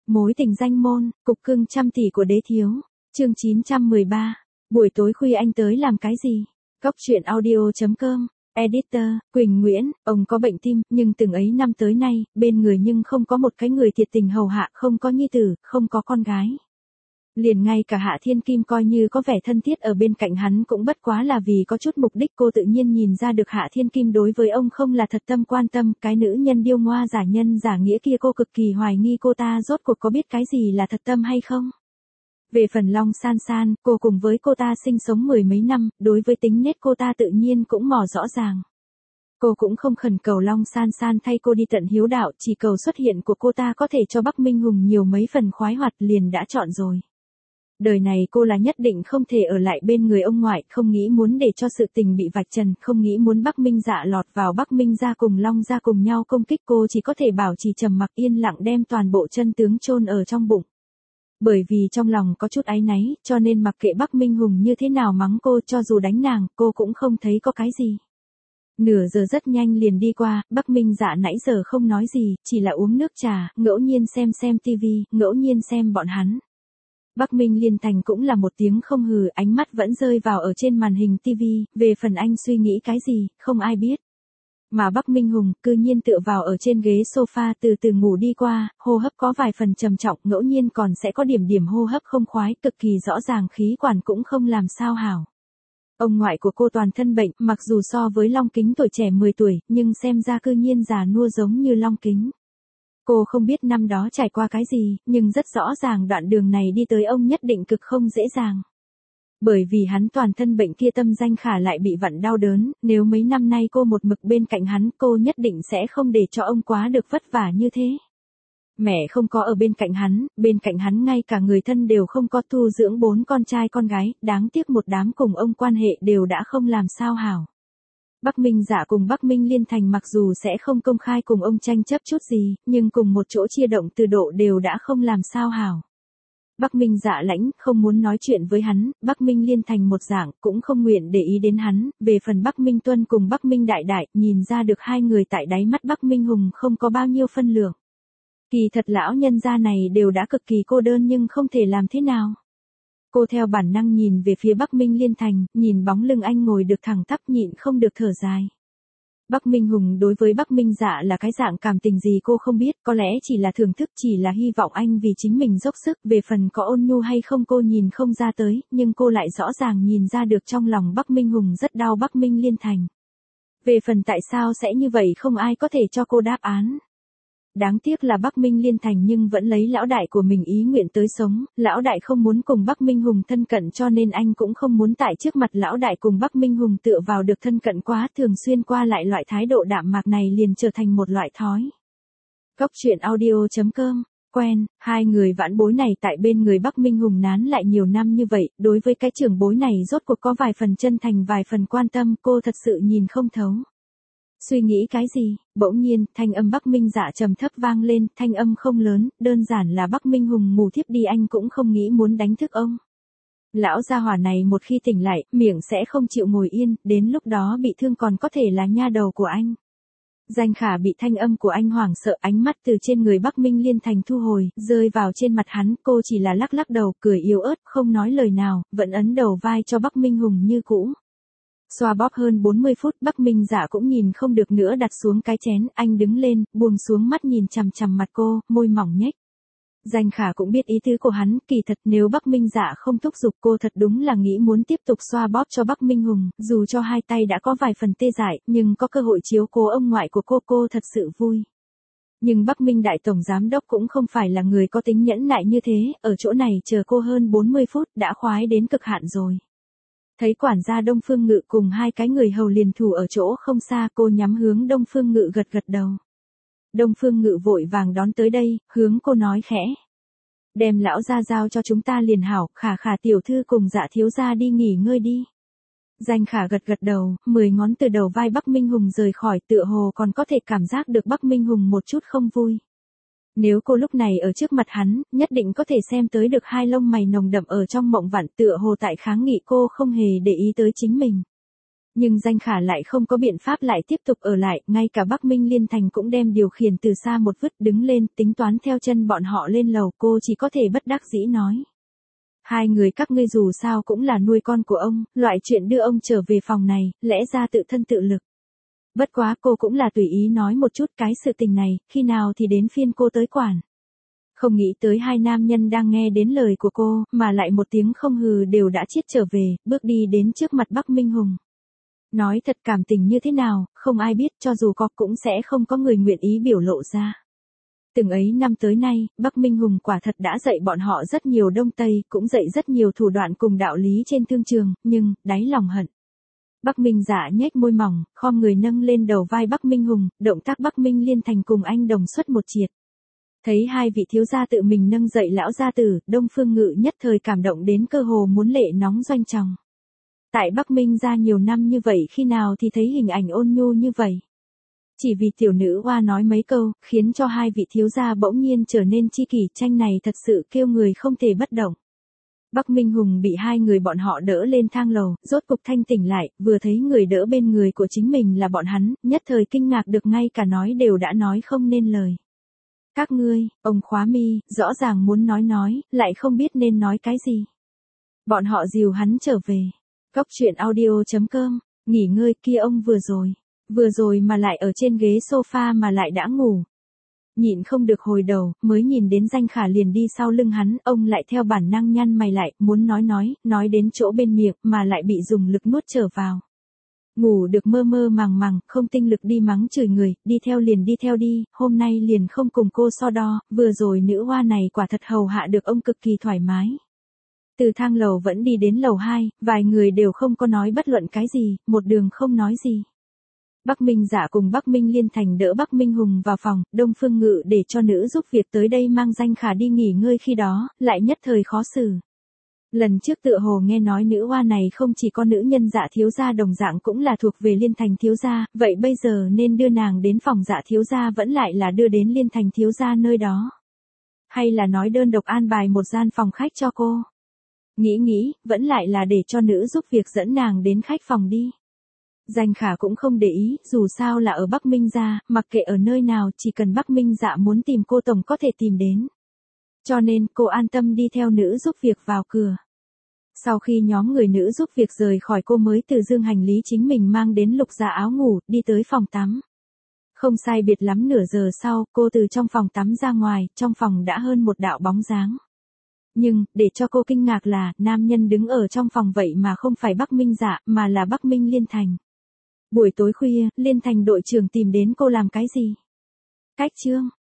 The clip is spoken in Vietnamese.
Mối tình danh môn, cục cưng trăm tỷ của đế thiếu. Chương 913. Buổi tối khuya anh tới làm cái gì? Góc truyện audio.com. Editor, Quỳnh Nguyễn, ông có bệnh tim, nhưng từng ấy năm tới nay, bên người nhưng không có một cái người thiệt tình hầu hạ, không có nhi tử, không có con gái. Liền ngay cả Hạ Thiên Kim coi như có vẻ thân thiết ở bên cạnh hắn cũng bất quá là vì có chút mục đích. Cô tự nhiên nhìn ra được Hạ Thiên Kim đối với ông không là thật tâm quan tâm, cái nữ nhân điêu ngoa giả nhân giả nghĩa kia cô cực kỳ hoài nghi cô ta rốt cuộc có biết cái gì là thật tâm hay không. Về phần Long San San, cô cùng với cô ta sinh sống mười mấy năm, đối với tính nết cô ta tự nhiên cũng mò rõ ràng. Cô cũng không khẩn cầu Long San San thay cô đi tận hiếu đạo, chỉ cầu xuất hiện của cô ta có thể cho Bắc Minh Hùng nhiều mấy phần khoái hoạt liền đã chọn rồi. Đời này cô là nhất định không thể ở lại bên người ông ngoại, không nghĩ muốn để cho sự tình bị vạch trần, không nghĩ muốn Bắc Minh Dạ lọt vào Bắc Minh gia cùng Long gia cùng nhau công kích cô, chỉ có thể bảo trì trầm mặc yên lặng đem toàn bộ chân tướng chôn ở trong bụng. Bởi vì trong lòng có chút áy náy, cho nên mặc kệ Bắc Minh Hùng như thế nào mắng cô, cho dù đánh nàng, cô cũng không thấy có cái gì. Nửa giờ rất nhanh liền đi qua, Bắc Minh Dạ nãy giờ không nói gì, chỉ là uống nước trà, ngẫu nhiên xem tivi, ngẫu nhiên xem bọn hắn. Bắc Minh Liên Thành cũng là một tiếng không hừ, ánh mắt vẫn rơi vào ở trên màn hình tivi, về phần anh suy nghĩ cái gì, không ai biết. Mà Bắc Minh Hùng, cư nhiên tựa vào ở trên ghế sofa từ từ ngủ đi qua, hô hấp có vài phần trầm trọng, ngẫu nhiên còn sẽ có điểm hô hấp không khoái, cực kỳ rõ ràng khí quản cũng không làm sao hảo. Ông ngoại của cô toàn thân bệnh, mặc dù so với Long Kính tuổi trẻ 10 tuổi, nhưng xem ra cư nhiên già nua giống như Long Kính. Cô không biết năm đó trải qua cái gì, nhưng rất rõ ràng đoạn đường này đi tới ông nhất định cực không dễ dàng. Bởi vì hắn toàn thân bệnh kia tâm danh khả lại bị vặn đau đớn, nếu mấy năm nay cô một mực bên cạnh hắn, cô nhất định sẽ không để cho ông quá được vất vả như thế. Mẹ không có ở bên cạnh hắn ngay cả người thân đều không có, thu dưỡng 4 con trai con gái, đáng tiếc một đám cùng ông quan hệ đều đã không làm sao hảo. Bắc Minh Dạ cùng Bắc Minh Liên Thành mặc dù sẽ không công khai cùng ông tranh chấp chút gì, nhưng cùng một chỗ chia động từ độ đều đã không làm sao hảo. Bắc Minh Dạ lãnh, không muốn nói chuyện với hắn, Bắc Minh Liên Thành một dạng, cũng không nguyện để ý đến hắn, về phần Bắc Minh Tuân cùng Bắc Minh Đại Đại, nhìn ra được hai người tại đáy mắt Bắc Minh Hùng không có bao nhiêu phân lượng. Kỳ thật lão nhân gia này đều đã cực kỳ cô đơn nhưng không thể làm thế nào. Cô theo bản năng nhìn về phía Bắc Minh Liên Thành, nhìn bóng lưng anh ngồi được thẳng tắp nhịn không được thở dài. Bắc Minh Hùng đối với Bắc Minh Dạ là cái dạng cảm tình gì cô không biết, có lẽ chỉ là thưởng thức, chỉ là hy vọng anh vì chính mình dốc sức, về phần có ôn nhu hay không cô nhìn không ra tới, nhưng cô lại rõ ràng nhìn ra được trong lòng Bắc Minh Hùng rất đau Bắc Minh Liên Thành. Về phần tại sao sẽ như vậy không ai có thể cho cô đáp án. Đáng tiếc là Bắc Minh Liên Thành nhưng vẫn lấy lão đại của mình ý nguyện tới sống, lão đại không muốn cùng Bắc Minh Hùng thân cận cho nên anh cũng không muốn tại trước mặt lão đại cùng Bắc Minh Hùng tựa vào được thân cận quá, thường xuyên qua lại loại thái độ đạm mạc này liền trở thành một loại thói. Góc truyện audio.com, quen, hai người vãn bối này tại bên người Bắc Minh Hùng nán lại nhiều năm như vậy, đối với cái trưởng bối này rốt cuộc có vài phần chân thành vài phần quan tâm, cô thật sự nhìn không thấu. Suy nghĩ cái gì, bỗng nhiên, thanh âm Bắc Minh Dạ trầm thấp vang lên, thanh âm không lớn, đơn giản là Bắc Minh Hùng ngủ thiếp đi anh cũng không nghĩ muốn đánh thức ông. Lão gia hỏa này một khi tỉnh lại, miệng sẽ không chịu ngồi yên, đến lúc đó bị thương còn có thể là nha đầu của anh. Danh Khả bị thanh âm của anh hoảng sợ, ánh mắt từ trên người Bắc Minh Liên Thành thu hồi, rơi vào trên mặt hắn, cô chỉ là lắc lắc đầu, cười yếu ớt, không nói lời nào, vẫn ấn đầu vai cho Bắc Minh Hùng như cũ. Xoa bóp hơn 40 phút, Bắc Minh Dạ cũng nhìn không được nữa đặt xuống cái chén, anh đứng lên, buông xuống mắt nhìn chằm chằm mặt cô, môi mỏng nhếch. Danh Khả cũng biết ý tứ của hắn, kỳ thật nếu Bắc Minh Dạ không thúc giục cô thật đúng là nghĩ muốn tiếp tục xoa bóp cho Bắc Minh Hùng, dù cho hai tay đã có vài phần tê dại, nhưng có cơ hội chiếu cố ông ngoại của cô thật sự vui. Nhưng Bắc Minh Đại Tổng Giám Đốc cũng không phải là người có tính nhẫn nại như thế, ở chỗ này chờ cô hơn 40 phút đã khoái đến cực hạn rồi. Thấy quản gia Đông Phương Ngự cùng hai cái người hầu liền thủ ở chỗ không xa, cô nhắm hướng Đông Phương Ngự gật đầu. Đông Phương Ngự vội vàng đón tới đây, hướng cô nói khẽ. Đem lão gia giao cho chúng ta liền hảo, Khả tiểu thư cùng Dạ thiếu gia đi nghỉ ngơi đi. Danh Khả gật đầu, 10 ngón từ đầu vai Bắc Minh Hùng rời khỏi, tựa hồ còn có thể cảm giác được Bắc Minh Hùng một chút không vui. Nếu cô lúc này ở trước mặt hắn, nhất định có thể xem tới được hai lông mày nồng đậm ở trong mộng vặn, tựa hồ tại kháng nghị cô không hề để ý tới chính mình. Nhưng Danh Khả lại không có biện pháp lại tiếp tục ở lại, ngay cả Bắc Minh Liên Thành cũng đem điều khiển từ xa một vứt đứng lên, tính toán theo chân bọn họ lên lầu, cô chỉ có thể bất đắc dĩ nói. Hai người các ngươi dù sao cũng là nuôi con của ông, loại chuyện đưa ông trở về phòng này, lẽ ra tự thân tự lực. Bất quá cô cũng là tùy ý nói một chút cái sự tình này, khi nào thì đến phiên cô tới quản. Không nghĩ tới hai nam nhân đang nghe đến lời của cô, mà lại một tiếng không hừ đều đã chiết trở về, bước đi đến trước mặt Bắc Minh Hùng. Nói thật cảm tình như thế nào, không ai biết, cho dù có cũng sẽ không có người nguyện ý biểu lộ ra. Từng ấy năm tới nay, Bắc Minh Hùng quả thật đã dạy bọn họ rất nhiều Đông Tây, cũng dạy rất nhiều thủ đoạn cùng đạo lý trên thương trường, nhưng, đáy lòng hận. Bắc Minh Dạ nhếch môi mỏng, khom người nâng lên đầu vai Bắc Minh Hùng, động tác Bắc Minh Liên Thành cùng anh đồng xuất một triệt. Thấy hai vị thiếu gia tự mình nâng dậy lão gia tử, Đông Phương Ngự nhất thời cảm động đến cơ hồ muốn lệ nóng doanh tròng. Tại Bắc Minh gia nhiều năm như vậy khi nào thì thấy hình ảnh ôn nhu như vậy. Chỉ vì tiểu nữ oa nói mấy câu, khiến cho hai vị thiếu gia bỗng nhiên trở nên chi kỷ, tranh này thật sự kêu người không thể bất động. Bắc Minh Hùng bị hai người bọn họ đỡ lên thang lầu, rốt cục thanh tỉnh lại, vừa thấy người đỡ bên người của chính mình là bọn hắn, nhất thời kinh ngạc được ngay cả nói đều đã nói không nên lời. Các ngươi, ông khóa mi, rõ ràng muốn nói, lại không biết nên nói cái gì. Bọn họ dìu hắn trở về. Góc truyện audio.com, nghỉ ngơi kia ông vừa rồi mà lại ở trên ghế sofa mà lại đã ngủ. Nhịn không được hồi đầu, mới nhìn đến Danh Khả liền đi sau lưng hắn, ông lại theo bản năng nhăn mày lại, muốn nói đến chỗ bên miệng, mà lại bị dùng lực nuốt trở vào. Ngủ được mơ mơ màng, không tinh lực đi mắng chửi người, đi theo đi, hôm nay liền không cùng cô so đo, vừa rồi nữ hoa này quả thật hầu hạ được ông cực kỳ thoải mái. Từ thang lầu vẫn đi đến lầu 2, vài người đều không có nói bất luận cái gì, một đường không nói gì. Bắc Minh Dạ cùng Bắc Minh Liên Thành đỡ Bắc Minh Hùng vào phòng, Đông Phương Ngự để cho nữ giúp việc tới đây mang Danh Khả đi nghỉ ngơi khi đó, lại nhất thời khó xử. Lần trước tựa hồ nghe nói nữ hoa này không chỉ có nữ nhân Dạ thiếu gia đồng dạng cũng là thuộc về Liên Thành thiếu gia, vậy bây giờ nên đưa nàng đến phòng Dạ thiếu gia vẫn lại là đưa đến Liên Thành thiếu gia nơi đó. Hay là nói đơn độc an bài một gian phòng khách cho cô. Nghĩ, vẫn lại là để cho nữ giúp việc dẫn nàng đến khách phòng đi. Danh Khả cũng không để ý, dù sao là ở Bắc Minh gia, mặc kệ ở nơi nào, chỉ cần Bắc Minh Dạ muốn tìm cô tổng có thể tìm đến. Cho nên, cô an tâm đi theo nữ giúp việc vào cửa. Sau khi nhóm người nữ giúp việc rời khỏi cô mới từ dương hành lý chính mình mang đến lục dạ áo ngủ, đi tới phòng tắm. Không sai biệt lắm nửa giờ sau, cô từ trong phòng tắm ra ngoài, trong phòng đã hơn một đạo bóng dáng. Nhưng, để cho cô kinh ngạc là, nam nhân đứng ở trong phòng vậy mà không phải Bắc Minh Dạ, mà là Bắc Minh Liên Thành. Buổi tối khuya, Liên Thành đội trưởng tìm đến cô làm cái gì? Cách chương.